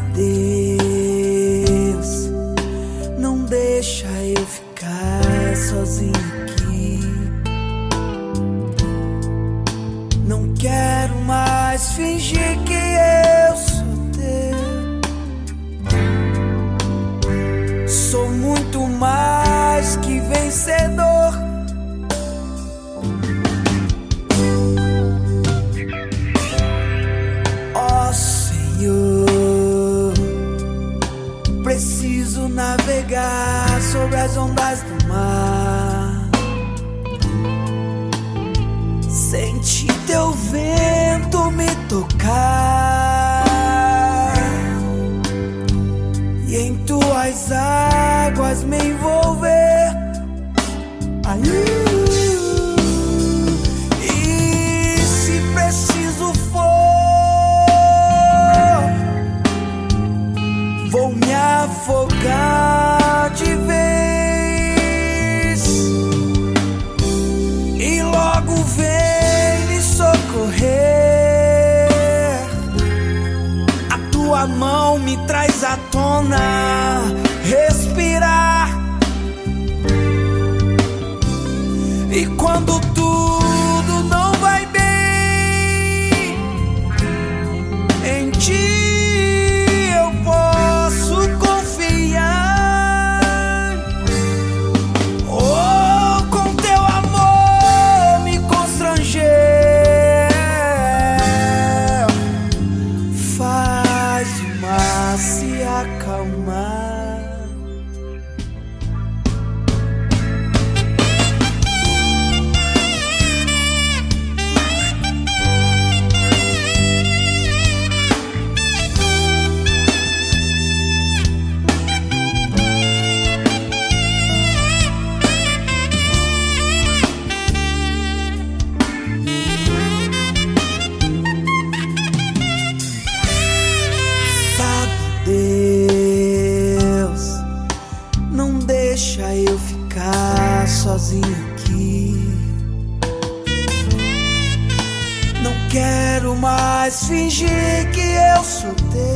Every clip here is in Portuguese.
Deus, não deixa eu ficar sozinho aqui. Não quero mais fingir que eu sou teu. Sou muito mais que vencedor. Ó Senhor, preciso navegar sobre as ondas do mar. Senti teu vento me tocar e em tuas águas me envolver. E se preciso for, vou me afogar de vez e logo vem me socorrer. A tua mão me traz à tona, respirar. E quando tudo não vai bem, em ti eu posso confiar. Oh, com teu amor me constranger, faz o mar se acalmar. Deus, não deixa eu ficar sozinho aqui. Não quero mais fingir que eu sou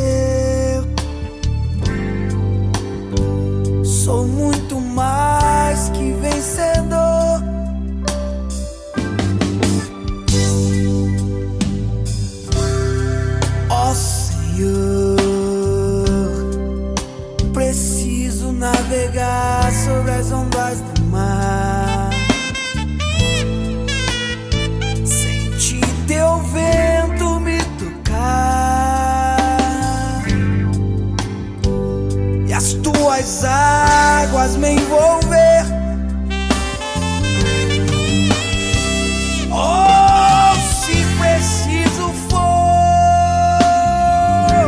teu. Sou muito mais que vencedor. Ó Senhor, preciso navegar sobre as ondas do mar. Senti teu vento me tocar e as tuas águas me envolver. Oh, se preciso for,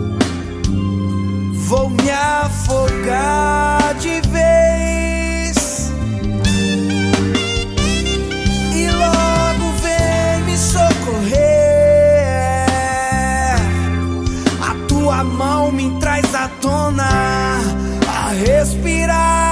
vou me afogar de vez e logo vem me socorrer. A tua mão me traz à tona, a respirar.